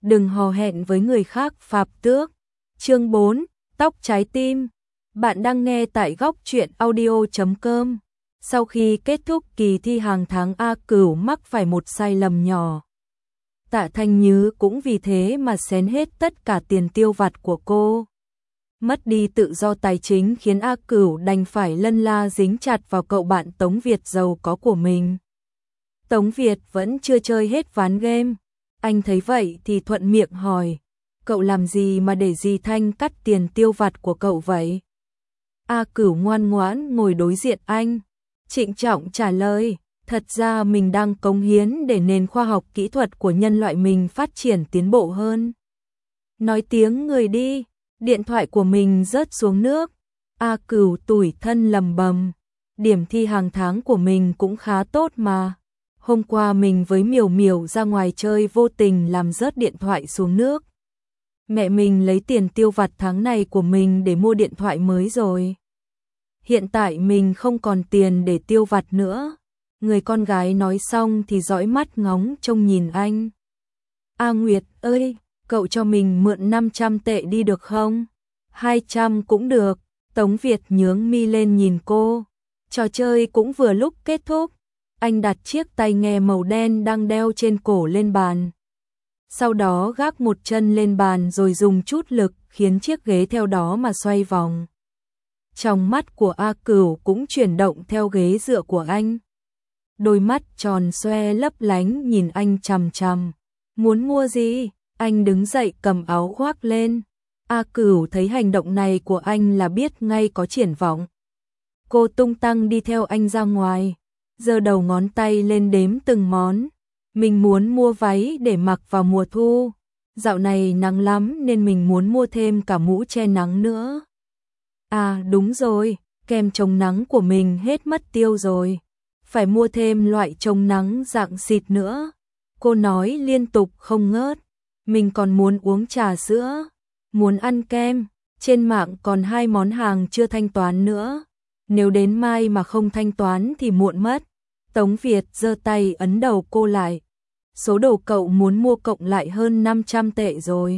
đừng hò hẹn với người khác phạp tước. Chương 4, tóc trái tim. Bạn đang nghe tại góc truyện audio.com. Sau khi kết thúc kỳ thi hàng tháng, A Cửu mắc phải một sai lầm nhỏ. Tạ Thanh Nhứ cũng vì thế mà xén hết tất cả tiền tiêu vặt của cô. Mất đi tự do tài chính khiến A Cửu đành phải lân la dính chặt vào cậu bạn Tống Việt giàu có của mình. Tống Việt vẫn chưa chơi hết ván game. Anh thấy vậy thì thuận miệng hỏi, cậu làm gì mà để dì Thanh cắt tiền tiêu vặt của cậu vậy? A Cửu ngoan ngoãn ngồi đối diện anh, trịnh trọng trả lời, thật ra mình đang cống hiến để nền khoa học kỹ thuật của nhân loại mình phát triển tiến bộ hơn. Nói tiếng người đi, điện thoại của mình rớt xuống nước. A Cửu tủi thân lầm bầm, điểm thi hàng tháng của mình cũng khá tốt mà. Hôm qua mình với Miểu Miểu ra ngoài chơi vô tình làm rớt điện thoại xuống nước. Mẹ mình lấy tiền tiêu vặt tháng này của mình để mua điện thoại mới rồi. Hiện tại mình không còn tiền để tiêu vặt nữa. Người con gái nói xong thì dõi mắt ngóng trông nhìn anh. A Nguyệt ơi, cậu cho mình mượn 500 tệ đi được không? 200 cũng được. Tống Việt nhướng mi lên nhìn cô. Trò chơi cũng vừa lúc kết thúc. Anh đặt chiếc tai nghe màu đen đang đeo trên cổ lên bàn. Sau đó gác một chân lên bàn rồi dùng chút lực khiến chiếc ghế theo đó mà xoay vòng. Trong mắt của A Cửu cũng chuyển động theo ghế dựa của anh. Đôi mắt tròn xoe lấp lánh nhìn anh chằm chằm. Muốn mua gì? Anh đứng dậy cầm áo khoác lên. A Cửu thấy hành động này của anh là biết ngay có triển vọng. Cô tung tăng đi theo anh ra ngoài, giơ đầu ngón tay lên đếm từng món. Mình muốn mua váy để mặc vào mùa thu. Dạo này nắng lắm nên mình muốn mua thêm cả mũ che nắng nữa. À đúng rồi, kem chống nắng của mình hết mất tiêu rồi. Phải mua thêm loại chống nắng dạng xịt nữa. Cô nói liên tục không ngớt. Mình còn muốn uống trà sữa, muốn ăn kem. Trên mạng còn 2 món hàng chưa thanh toán nữa. Nếu đến mai mà không thanh toán thì muộn mất. Tống Việt giơ tay ấn đầu cô lại. Số đồ cậu muốn mua cộng lại hơn 500 tệ rồi.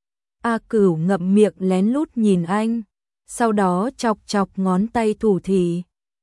A Cửu ngậm miệng lén lút nhìn anh. Sau đó chọc chọc ngón tay thủ thỉ.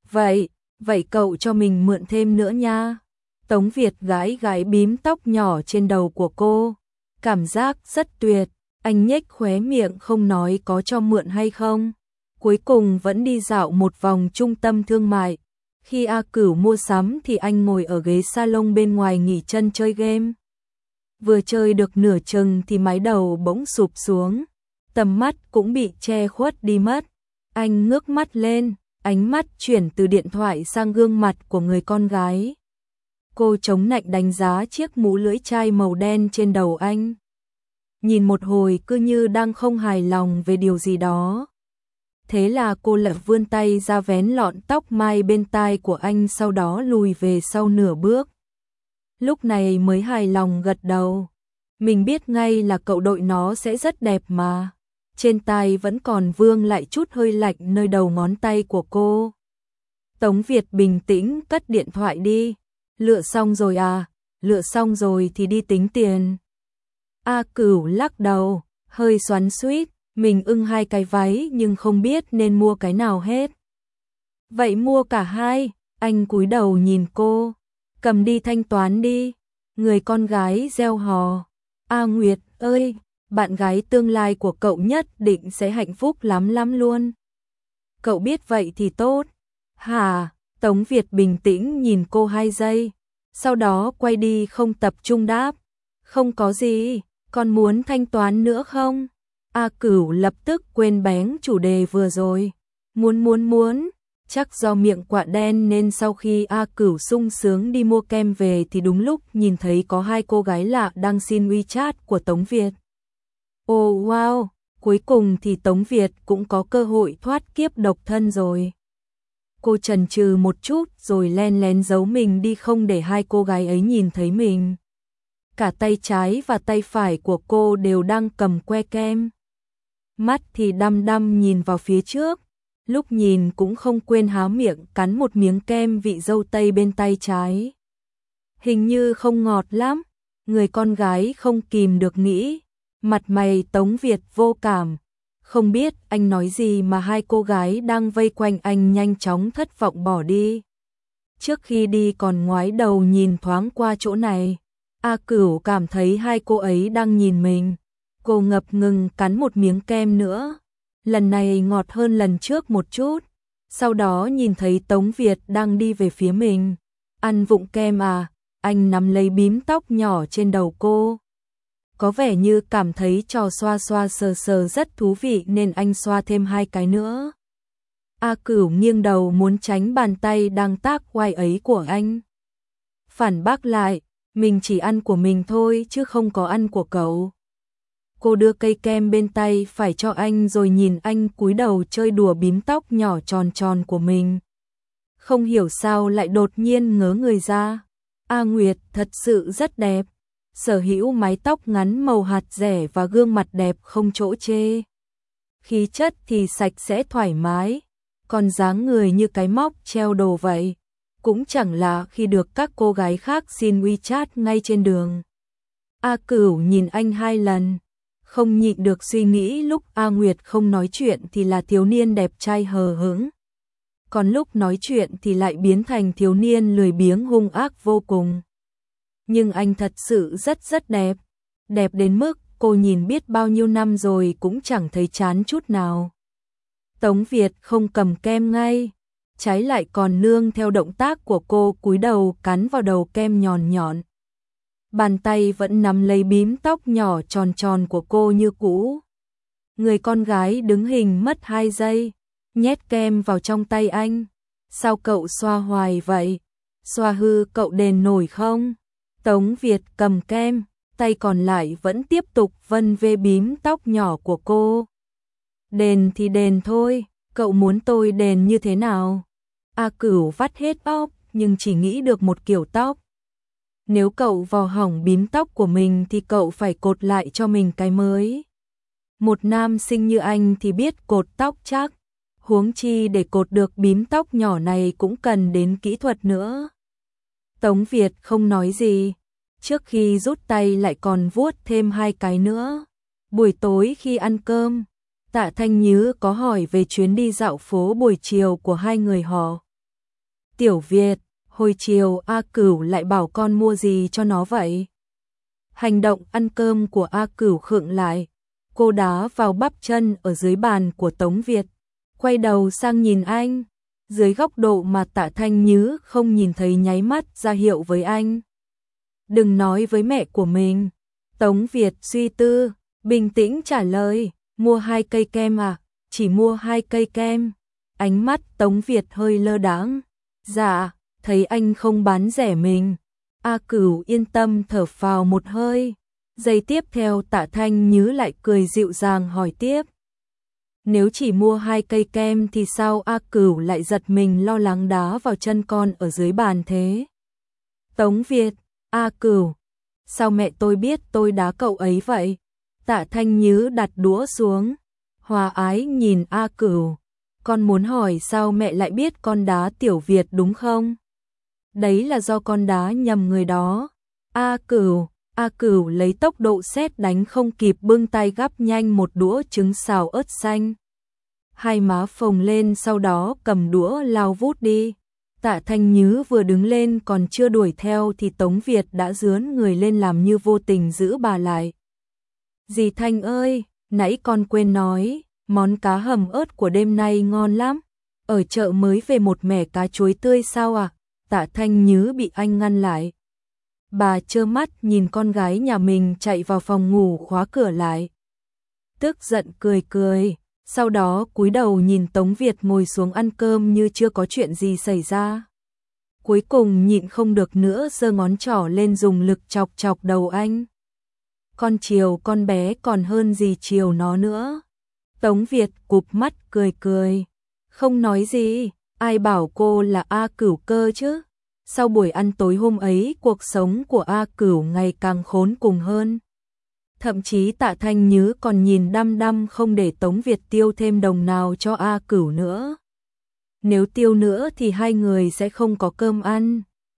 Vậy cậu cho mình mượn thêm nữa nha. Tống Việt gãi gãi bím tóc nhỏ trên đầu của cô. Cảm giác rất tuyệt. Anh nhếch khóe miệng không nói có cho mượn hay không. Cuối cùng vẫn đi dạo một vòng trung tâm thương mại. Khi A Cửu mua sắm thì anh ngồi ở ghế salon bên ngoài nghỉ chân chơi game. Vừa chơi được nửa chừng thì mái đầu bỗng sụp xuống. Tầm mắt cũng bị che khuất đi mất. Anh ngước mắt lên, ánh mắt chuyển từ điện thoại sang gương mặt của người con gái. Cô chống nạnh đánh giá chiếc mũ lưỡi chai màu đen trên đầu anh. Nhìn một hồi cứ như đang không hài lòng về điều gì đó. Thế là cô lại vươn tay ra vén lọn tóc mai bên tai của anh, sau đó lùi về sau nửa bước. Lúc này mới hài lòng gật đầu. Mình biết ngay là cậu đội nó sẽ rất đẹp mà. Trên tai vẫn còn vương lại chút hơi lạnh nơi đầu ngón tay của cô. Tống Việt bình tĩnh cất điện thoại đi. Lựa xong rồi à? Lựa xong rồi thì đi tính tiền. A Cửu lắc đầu, hơi xoắn xuýt. Mình ưng 2 cái váy nhưng không biết nên mua cái nào hết. Vậy mua cả hai. Anh cúi đầu nhìn cô. Cầm đi thanh toán đi. Người con gái reo hò. A Nguyệt ơi, bạn gái tương lai của cậu nhất định sẽ hạnh phúc lắm lắm luôn. Cậu biết vậy thì tốt. Hả? Tống Việt bình tĩnh nhìn cô 2 giây. Sau đó quay đi không tập trung đáp. Không có gì, còn muốn thanh toán nữa không? A Cửu lập tức quên bén chủ đề vừa rồi. Muốn. Chắc do miệng quạ đen nên sau khi A Cửu sung sướng đi mua kem về thì đúng lúc nhìn thấy có 2 cô gái lạ đang xin WeChat của Tống Việt. Oh wow, cuối cùng thì Tống Việt cũng có cơ hội thoát kiếp độc thân rồi. Cô chần chừ một chút rồi len lén giấu mình đi không để 2 cô gái ấy nhìn thấy mình. Cả tay trái và tay phải của cô đều đang cầm que kem. Mắt thì đăm đăm nhìn vào phía trước, lúc nhìn cũng không quên há miệng cắn một miếng kem vị dâu tây bên tay trái. Hình như không ngọt lắm. Người con gái không kìm được nghĩ, mặt mày Tống Việt vô cảm, không biết anh nói gì mà hai cô gái đang vây quanh anh nhanh chóng thất vọng bỏ đi. Trước khi đi còn ngoái đầu nhìn thoáng qua chỗ này, A Cửu cảm thấy hai cô ấy đang nhìn mình. Cô ngập ngừng cắn một miếng kem nữa, lần này ngọt hơn lần trước một chút. Sau đó nhìn thấy Tống Việt đang đi về phía mình. Ăn vụng kem à? Anh nắm lấy bím tóc nhỏ trên đầu cô. Có vẻ như cảm thấy trò xoa xoa sờ sờ rất thú vị nên anh xoa thêm 2 cái nữa. A Cửu nghiêng đầu muốn tránh bàn tay đang tác quay ấy của anh. Phản bác lại, mình chỉ ăn của mình thôi chứ không có ăn của cậu. Cô đưa cây kem bên tay phải cho anh rồi nhìn anh cúi đầu chơi đùa bím tóc nhỏ tròn tròn của mình. Không hiểu sao lại đột nhiên ngớ người ra. A Nguyệt thật sự rất đẹp, sở hữu mái tóc ngắn màu hạt rẻ và gương mặt đẹp không chỗ chê. Khí chất thì sạch sẽ thoải mái, còn dáng người như cái móc treo đồ vậy. Cũng chẳng là khi được các cô gái khác xin WeChat ngay trên đường. A Cửu nhìn anh 2 lần, không nhịn được suy nghĩ lúc A Nguyệt không nói chuyện thì là thiếu niên đẹp trai hờ hững. Còn lúc nói chuyện thì lại biến thành thiếu niên lười biếng hung ác vô cùng. Nhưng anh thật sự rất đẹp. Đẹp đến mức cô nhìn biết bao nhiêu năm rồi cũng chẳng thấy chán chút nào. Tống Việt không cầm kem ngay, trái lại còn nương theo động tác của cô cúi đầu cắn vào đầu kem nhọn nhọn. Bàn tay vẫn nắm lấy bím tóc nhỏ tròn tròn của cô như cũ. Người con gái đứng hình mất 2 giây, nhét kem vào trong tay anh. Sao cậu xoa hoài vậy? Xoa hư cậu đền nổi không? Tống Việt cầm kem, tay còn lại vẫn tiếp tục vân vê bím tóc nhỏ của cô. Đền thì đền thôi, cậu muốn tôi đền như thế nào? A Cửu vắt hết óc nhưng chỉ nghĩ được một kiểu tóc. Nếu cậu vò hỏng bím tóc của mình thì cậu phải cột lại cho mình cái mới. Một nam sinh như anh thì biết cột tóc chắc, huống chi để cột được bím tóc nhỏ này cũng cần đến kỹ thuật nữa. Tống Việt không nói gì, trước khi rút tay lại còn vuốt thêm 2 cái nữa. Buổi tối khi ăn cơm, Tạ Thanh Nhứ có hỏi về chuyến đi dạo phố buổi chiều của hai người họ. Tiểu Việt, hồi chiều A Cửu lại bảo con mua gì cho nó vậy? Hành động ăn cơm của A Cửu khựng lại, cô đá vào bắp chân ở dưới bàn của Tống Việt, quay đầu sang nhìn anh, dưới góc độ mà Tạ Thanh Nhứ không nhìn thấy nháy mắt ra hiệu với anh. Đừng nói với mẹ của mình. Tống Việt suy tư, bình tĩnh trả lời, mua 2 cây kem à? Chỉ mua 2 cây kem. Ánh mắt Tống Việt hơi lơ đãng. Dạ, thấy anh không bán rẻ mình. A Cửu yên tâm thở phào một hơi. Giây tiếp theo Tạ Thanh Nhứ lại cười dịu dàng hỏi tiếp. Nếu chỉ mua 2 cây kem thì sao? A Cửu lại giật mình lo lắng đá vào chân con ở dưới bàn thế. Tống Việt, A Cửu, sao mẹ tôi biết tôi đá cậu ấy vậy? Tạ Thanh Nhứ đặt đũa xuống, hòa ái nhìn A Cửu. Con muốn hỏi sao mẹ lại biết con đá Tiểu Việt đúng không? Đấy là do con đá nhầm người đó. A Cửu lấy tốc độ sét đánh không kịp bưng tay gắp nhanh một đũa trứng xào ớt xanh. Hai má phồng lên sau đó cầm đũa lao vút đi. Tạ Thanh Nhứ vừa đứng lên còn chưa đuổi theo thì Tống Việt đã rướn người lên làm như vô tình giữ bà lại. Dì Thanh ơi, nãy con quên nói, món cá hầm ớt của đêm nay ngon lắm. Ở chợ mới về một mẻ cá chuối tươi sao à? Tạ Thanh Nhứ bị anh ngăn lại. Bà trơ mắt nhìn con gái nhà mình chạy vào phòng ngủ khóa cửa lại. Tức giận cười, sau đó cúi đầu nhìn Tống Việt ngồi xuống ăn cơm như chưa có chuyện gì xảy ra. Cuối cùng nhịn không được nữa giơ ngón trỏ lên dùng lực chọc chọc đầu anh. Con chiều con bé còn hơn gì chiều nó nữa. Tống Việt cụp mắt cười, không nói gì, ai bảo cô là A Cửu cơ chứ. Sau buổi ăn tối hôm ấy, cuộc sống của A Cửu ngày càng khốn cùng hơn. Thậm chí Tạ Thanh Nhứ còn nhìn đăm đăm không để Tống Việt tiêu thêm đồng nào cho A Cửu nữa. Nếu tiêu nữa thì hai người sẽ không có cơm ăn.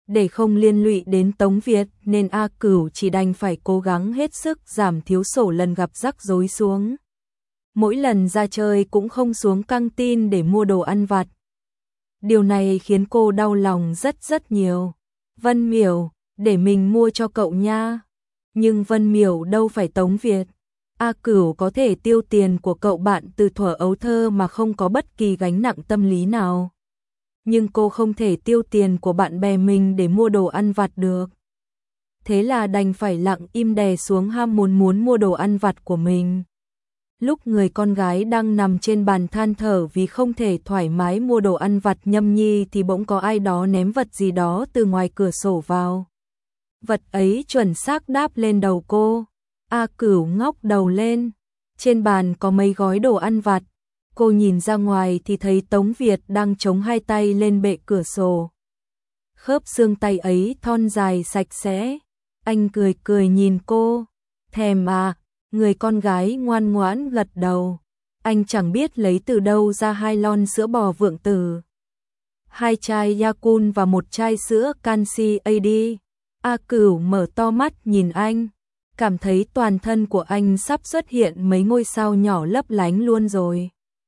Để không liên lụy đến Tống Việt nên A Cửu chỉ đành phải cố gắng hết sức giảm thiếu sổ lần gặp rắc rối xuống. Mỗi lần ra chơi cũng không xuống căng tin để mua đồ ăn vặt. Điều này khiến cô đau lòng rất nhiều. Vân Miểu, để mình mua cho cậu nha. Nhưng Vân Miểu đâu phải Tống Việt. A Cửu có thể tiêu tiền của cậu bạn từ thuở ấu thơ mà không có bất kỳ gánh nặng tâm lý nào. Nhưng cô không thể tiêu tiền của bạn bè mình để mua đồ ăn vặt được. Thế là đành phải lặng im đè xuống ham muốn mua đồ ăn vặt của mình. Lúc người con gái đang nằm trên bàn than thở vì không thể thoải mái mua đồ ăn vặt nhâm nhi thì bỗng có ai đó ném vật gì đó từ ngoài cửa sổ vào. Vật ấy chuẩn xác đáp lên đầu cô. A Cửu ngóc đầu lên. Trên bàn có mấy gói đồ ăn vặt. Cô nhìn ra ngoài thì thấy Tống Việt đang chống hai tay lên bệ cửa sổ. Khớp xương tay ấy thon dài sạch sẽ. Anh cười nhìn cô. Thèm à? Người con gái ngoan ngoãn gật đầu. Anh chẳng biết lấy từ đâu ra 2 lon sữa bò Vượng Tử, 2 chai Yakult và 1 chai sữa canxi AD. A Cửu mở to mắt nhìn anh, cảm thấy toàn thân của anh sắp xuất hiện mấy ngôi sao nhỏ lấp lánh luôn rồi.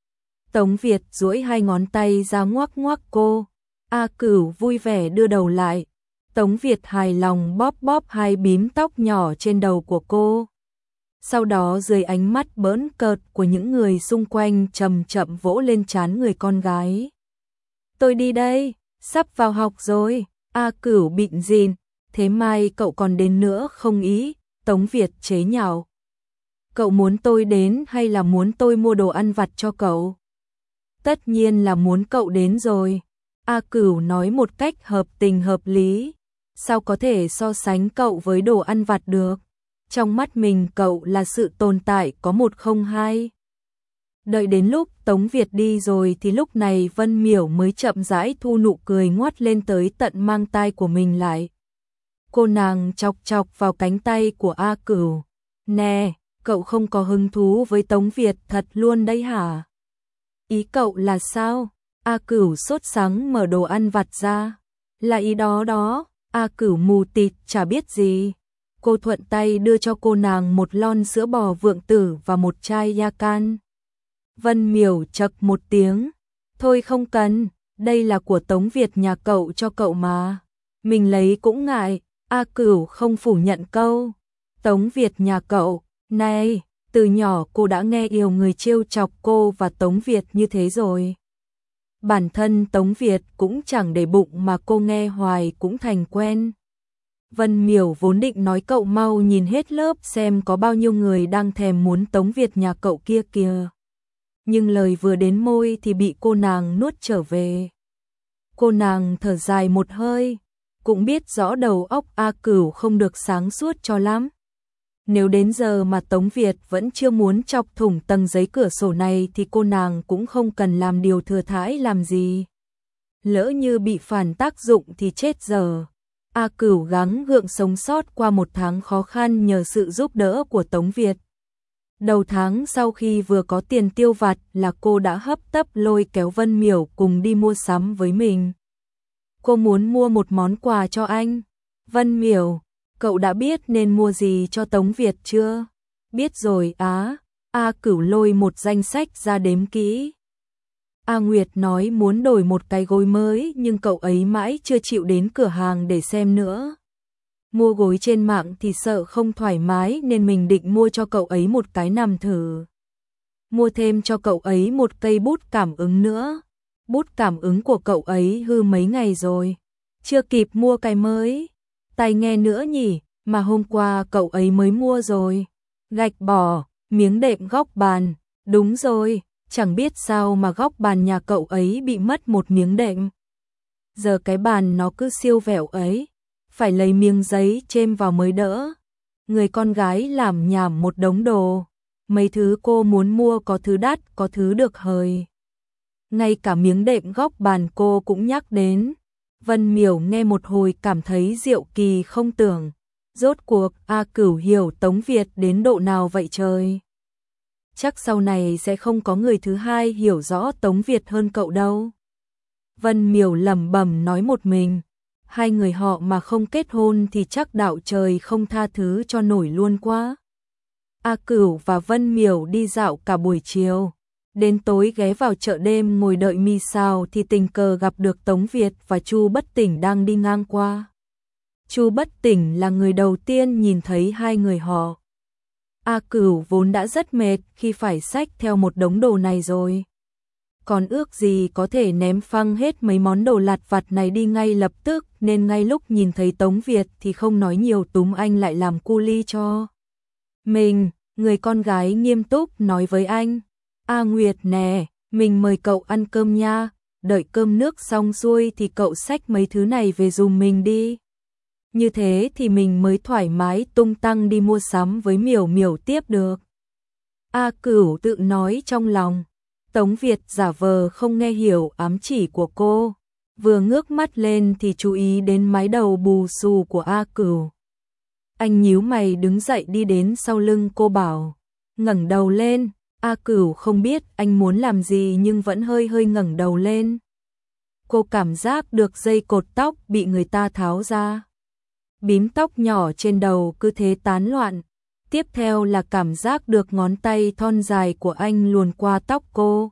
Tống Việt duỗi 2 ngón tay ra ngoắc ngoắc cô. A Cửu vui vẻ đưa đầu lại. Tống Việt hài lòng bóp 2 bím tóc nhỏ trên đầu của cô. Sau đó dưới ánh mắt bỡn cợt của những người xung quanh chậm chậm vỗ lên trán người con gái. Tôi đi đây, sắp vào học rồi. A Cửu bịn rìn. Thế mai cậu còn đến nữa không ý? Tống Việt chế nhạo. Cậu muốn tôi đến hay là muốn tôi mua đồ ăn vặt cho cậu? Tất nhiên là muốn cậu đến rồi. A Cửu nói một cách hợp tình hợp lý. Sao có thể so sánh cậu với đồ ăn vặt được? Trong mắt mình cậu là sự tồn tại có 1 không 2. Đợi đến lúc Tống Việt đi rồi thì lúc này Vân Miểu mới chậm rãi thu nụ cười ngoắt lên tới tận mang tai của mình lại. Cô nàng chọc vào cánh tay của A Cửu. Nè, cậu không có hứng thú với Tống Việt thật luôn đấy hả? Ý cậu là sao? A Cửu sốt sắng mở đồ ăn vặt ra. Là ý đó đó. A Cửu mù tịt chả biết gì. Cô thuận tay đưa cho cô nàng 1 lon sữa bò Vượng Tử và 1 chai Yakult. Vân Miểu chậc một tiếng. Thôi không cần, đây là của Tống Việt nhà cậu cho cậu mà. Mình lấy cũng ngại. A Cửu không phủ nhận câu. Tống Việt nhà cậu, này, từ nhỏ cô đã nghe yêu người trêu chọc cô và Tống Việt như thế rồi. Bản thân Tống Việt cũng chẳng để bụng mà cô nghe hoài cũng thành quen. Vân Miểu vốn định nói cậu mau nhìn hết lớp xem có bao nhiêu người đang thèm muốn Tống Việt nhà cậu kia kìa. Nhưng lời vừa đến môi thì bị cô nàng nuốt trở về. Cô nàng thở dài một hơi, cũng biết rõ đầu óc A Cửu không được sáng suốt cho lắm. Nếu đến giờ mà Tống Việt vẫn chưa muốn chọc thủng tầng giấy cửa sổ này thì cô nàng cũng không cần làm điều thừa thãi làm gì. Lỡ như bị phản tác dụng thì chết giờ. A Cửu gắng gượng sống sót qua 1 tháng khó khăn nhờ sự giúp đỡ của Tống Việt. Đầu tháng sau khi vừa có tiền tiêu vặt là cô đã hấp tấp lôi kéo Vân Miểu cùng đi mua sắm với mình. Cô muốn mua một món quà cho anh. Vân Miểu, cậu đã biết nên mua gì cho Tống Việt chưa? Biết rồi á. A Cửu lôi một danh sách ra đếm kỹ. A Nguyệt nói muốn đổi một cái gối mới nhưng cậu ấy mãi chưa chịu đến cửa hàng để xem nữa. Mua gối trên mạng thì sợ không thoải mái nên mình định mua cho cậu ấy một cái nằm thử. Mua thêm cho cậu ấy một cây bút cảm ứng nữa. Bút cảm ứng của cậu ấy hư mấy ngày rồi. Chưa kịp mua cái mới. Tai nghe nữa nhỉ, mà hôm qua cậu ấy mới mua rồi. Gạch bỏ, miếng đệm góc bàn. Đúng rồi, chẳng biết sao mà góc bàn nhà cậu ấy bị mất một miếng đệm. Giờ cái bàn nó cứ siêu vẹo ấy. Phải lấy miếng giấy chêm vào mới đỡ. Người con gái làm nhảm một đống đồ. Mấy thứ cô muốn mua có thứ đắt, có thứ được hời. Ngay cả miếng đệm góc bàn cô cũng nhắc đến. Vân Miểu nghe một hồi cảm thấy diệu kỳ không tưởng. Rốt cuộc A Cửu hiểu Tống Việt đến độ nào vậy trời. Chắc sau này sẽ không có người thứ hai hiểu rõ Tống Việt hơn cậu đâu. Vân Miểu lẩm bẩm nói một mình. hai người họ mà không kết hôn thì chắc đạo trời không tha thứ cho nổi luôn quá. A Cửu và Vân Miểu đi dạo cả buổi chiều. Đến tối ghé vào chợ đêm ngồi đợi mì xào thì tình cờ gặp được Tống Việt và Chu Bất Tỉnh đang đi ngang qua. Chu Bất Tỉnh là người đầu tiên nhìn thấy hai người họ. A Cửu vốn đã rất mệt khi phải xách theo một đống đồ này rồi. Còn ước gì có thể ném phăng hết mấy món đồ lặt vặt này đi ngay lập tức, nên ngay lúc nhìn thấy Tống Việt thì không nói nhiều túm anh lại làm cu ly cho mình. Người con gái nghiêm túc nói với anh: A Nguyệt nè, mình mời cậu ăn cơm nha, đợi cơm nước xong xuôi thì cậu xách mấy thứ này về giùm mình đi. Như thế thì mình mới thoải mái tung tăng đi mua sắm với Miểu Miểu tiếp được. A Cửu tự nói trong lòng. Tống Việt giả vờ không nghe hiểu ám chỉ của cô, vừa ngước mắt lên thì chú ý đến mái đầu bù xù của A Cửu. Anh nhíu mày đứng dậy đi đến sau lưng cô bảo: ngẩng đầu lên. A Cửu không biết anh muốn làm gì nhưng vẫn hơi hơi ngẩng đầu lên. Cô cảm giác được dây cột tóc bị người ta tháo ra. Bím tóc nhỏ trên đầu cứ thế tán loạn. Tiếp theo là cảm giác được ngón tay thon dài của anh luồn qua tóc cô.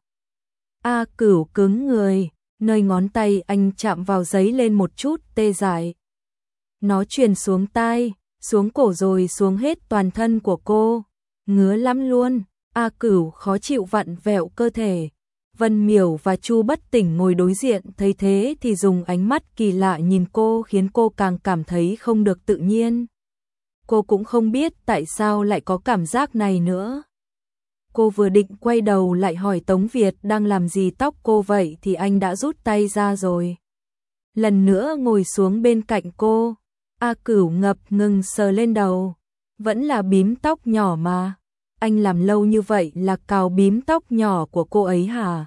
A Cửu cứng người, nơi ngón tay anh chạm vào giấy lên một chút tê dại. Nó truyền xuống tai, xuống cổ rồi xuống hết toàn thân của cô. Ngứa lắm luôn. A Cửu khó chịu vặn vẹo cơ thể. Vân Miểu và Chu Bất Tỉnh ngồi đối diện thấy thế thì dùng ánh mắt kỳ lạ nhìn cô khiến cô càng cảm thấy không được tự nhiên. Cô cũng không biết tại sao lại có cảm giác này nữa. Cô vừa định quay đầu lại hỏi Tống Việt đang làm gì tóc cô vậy thì anh đã rút tay ra rồi. Lần nữa ngồi xuống bên cạnh cô. A Cửu ngập ngừng sờ lên đầu. Vẫn là bím tóc nhỏ mà. Anh làm lâu như vậy là cào bím tóc nhỏ của cô ấy hả?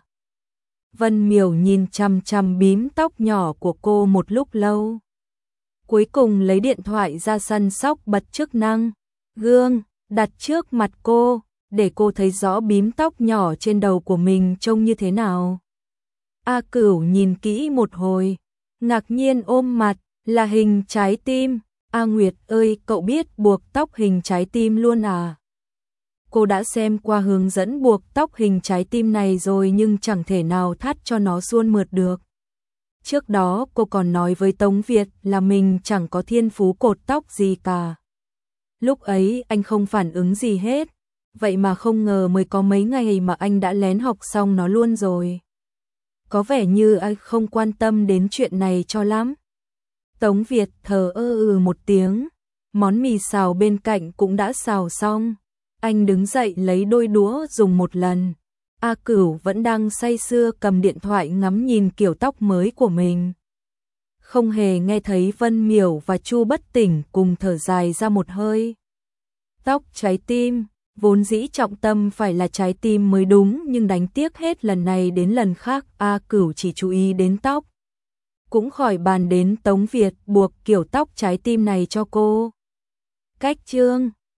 Vân Miểu nhìn chằm chằm bím tóc nhỏ của cô một lúc lâu. Cuối cùng lấy điện thoại ra săn sóc bật chức năng gương đặt trước mặt cô để cô thấy rõ bím tóc nhỏ trên đầu của mình trông như thế nào. A Cửu nhìn kỹ một hồi, ngạc nhiên ôm mặt, là hình trái tim. A Nguyệt ơi, cậu biết buộc tóc hình trái tim luôn à? Cô đã xem qua hướng dẫn buộc tóc hình trái tim này rồi nhưng chẳng thể nào thắt cho nó suôn mượt được. Trước đó cô còn nói với Tống Việt là mình chẳng có thiên phú cột tóc gì cả. Lúc ấy anh không phản ứng gì hết, vậy mà không ngờ mới có mấy ngày mà anh đã lén học xong nó luôn rồi. Có vẻ như anh không quan tâm đến chuyện này cho lắm. Tống Việt thờ ơ một tiếng, món mì xào bên cạnh cũng đã xào xong. Anh đứng dậy lấy đôi đũa dùng một lần. A Cửu vẫn đang say sưa cầm điện thoại ngắm nhìn kiểu tóc mới của mình. Không hề nghe thấy Vân Miểu và Chu Bất Tỉnh cùng thở dài ra một hơi. Tóc trái tim, vốn dĩ trọng tâm phải là trái tim mới đúng nhưng đánh tiếc hết lần này đến lần khác A Cửu chỉ chú ý đến tóc. Cũng khỏi bàn đến Tống Việt buộc kiểu tóc trái tim này cho cô. Cách chương